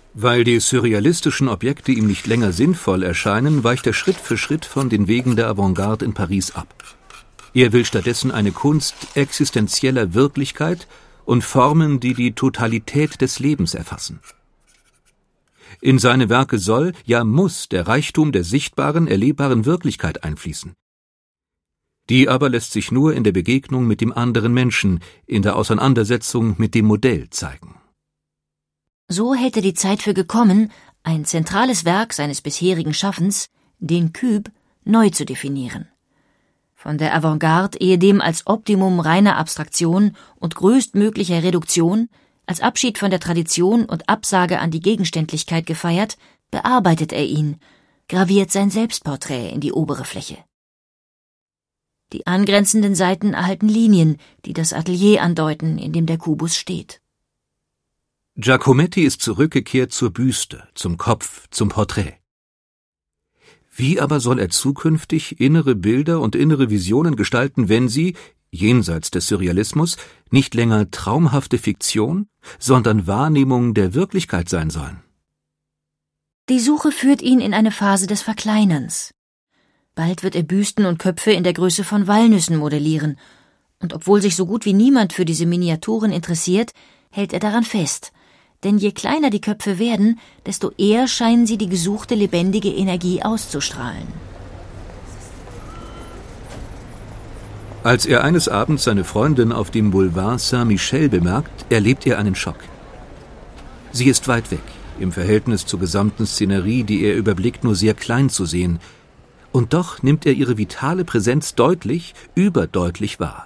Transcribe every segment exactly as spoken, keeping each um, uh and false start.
Weil die surrealistischen Objekte ihm nicht länger sinnvoll erscheinen, weicht er Schritt für Schritt von den Wegen der Avantgarde in Paris ab. Er will stattdessen eine Kunst existenzieller Wirklichkeit und Formen, die die Totalität des Lebens erfassen. In seine Werke soll, ja muss, der Reichtum der sichtbaren, erlebbaren Wirklichkeit einfließen. Die aber lässt sich nur in der Begegnung mit dem anderen Menschen, in der Auseinandersetzung mit dem Modell zeigen. So hält er die Zeit für gekommen, ein zentrales Werk seines bisherigen Schaffens, den Cube, neu zu definieren. Von der Avantgarde ehedem als Optimum reiner Abstraktion und größtmöglicher Reduktion, als Abschied von der Tradition und Absage an die Gegenständlichkeit gefeiert, bearbeitet er ihn, graviert sein Selbstporträt in die obere Fläche. Die angrenzenden Seiten erhalten Linien, die das Atelier andeuten, in dem der Kubus steht. Giacometti ist zurückgekehrt zur Büste, zum Kopf, zum Porträt. Wie aber soll er zukünftig innere Bilder und innere Visionen gestalten, wenn sie, jenseits des Surrealismus, nicht länger traumhafte Fiktion, sondern Wahrnehmung der Wirklichkeit sein sollen? Die Suche führt ihn in eine Phase des Verkleinerns. Bald wird er Büsten und Köpfe in der Größe von Walnüssen modellieren, und obwohl sich so gut wie niemand für diese Miniaturen interessiert, hält er daran fest. Denn je kleiner die Köpfe werden, desto eher scheinen sie die gesuchte lebendige Energie auszustrahlen. Als er eines Abends seine Freundin auf dem Boulevard Saint-Michel bemerkt, erlebt er einen Schock. Sie ist weit weg, im Verhältnis zur gesamten Szenerie, die er überblickt, nur sehr klein zu sehen. Und doch nimmt er ihre vitale Präsenz deutlich, überdeutlich wahr.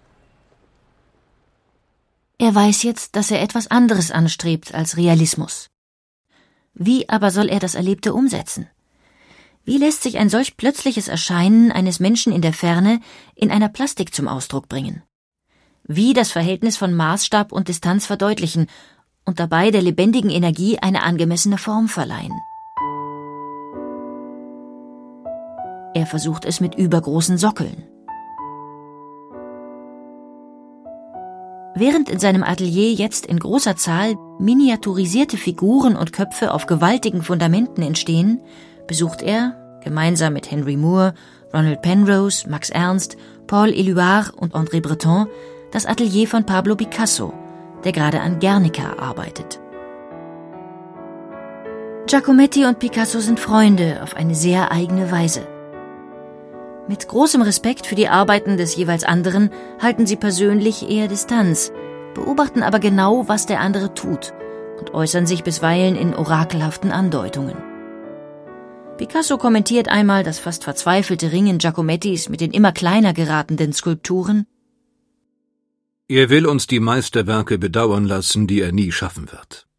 Er weiß jetzt, dass er etwas anderes anstrebt als Realismus. Wie aber soll er das Erlebte umsetzen? Wie lässt sich ein solch plötzliches Erscheinen eines Menschen in der Ferne in einer Plastik zum Ausdruck bringen? Wie das Verhältnis von Maßstab und Distanz verdeutlichen und dabei der lebendigen Energie eine angemessene Form verleihen? Er versucht es mit übergroßen Sockeln. Während in seinem Atelier jetzt in großer Zahl miniaturisierte Figuren und Köpfe auf gewaltigen Fundamenten entstehen, besucht er, gemeinsam mit Henry Moore, Ronald Penrose, Max Ernst, Paul Éluard und André Breton, das Atelier von Pablo Picasso, der gerade an Guernica arbeitet. Giacometti und Picasso sind Freunde auf eine sehr eigene Weise. Mit großem Respekt für die Arbeiten des jeweils anderen halten sie persönlich eher Distanz, beobachten aber genau, was der andere tut und äußern sich bisweilen in orakelhaften Andeutungen. Picasso kommentiert einmal das fast verzweifelte Ringen Giacomettis mit den immer kleiner geratenden Skulpturen. Er will uns die Meisterwerke bedauern lassen, die er nie schaffen wird.